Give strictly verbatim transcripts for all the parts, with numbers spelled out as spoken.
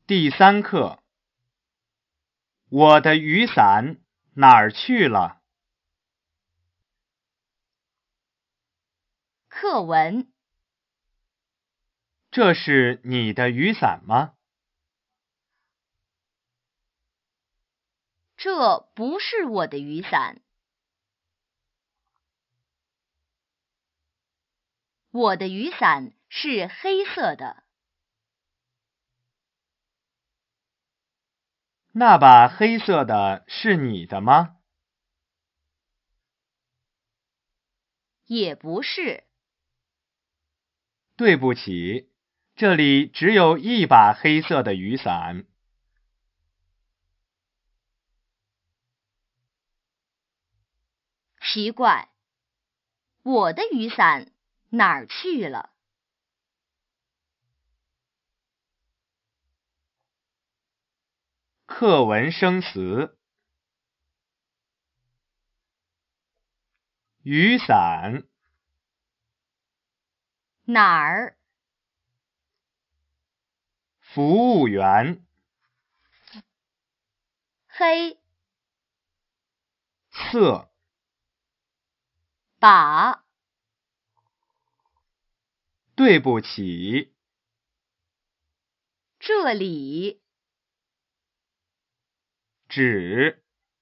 第三课，我的雨伞哪儿去了？ 课文。 这是你的雨伞吗？ 这不是我的雨伞。我的雨伞是黑色的。 那把黑色的是你的吗？ 也不是。 对不起，这里只有一把黑色的雨伞。 奇怪，我的雨伞哪儿去了？ 课文生词：雨伞， 哪儿？ 服务员， 黑色， 把对不起， 这里纸，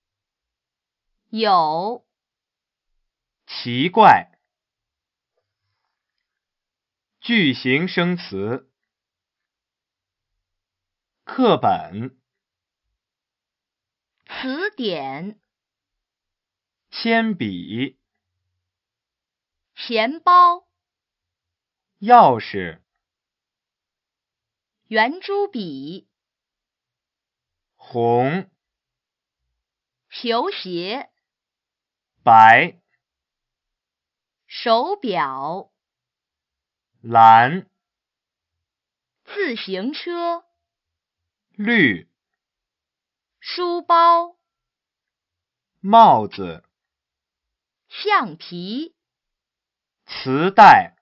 有奇怪。句型生词：课本、 词典、 铅笔、 钱包、 钥匙、 圆珠笔、 红、 球鞋、 白、 手表、 蓝、 自行车、 绿、 书包、 帽子、 橡皮。 磁带。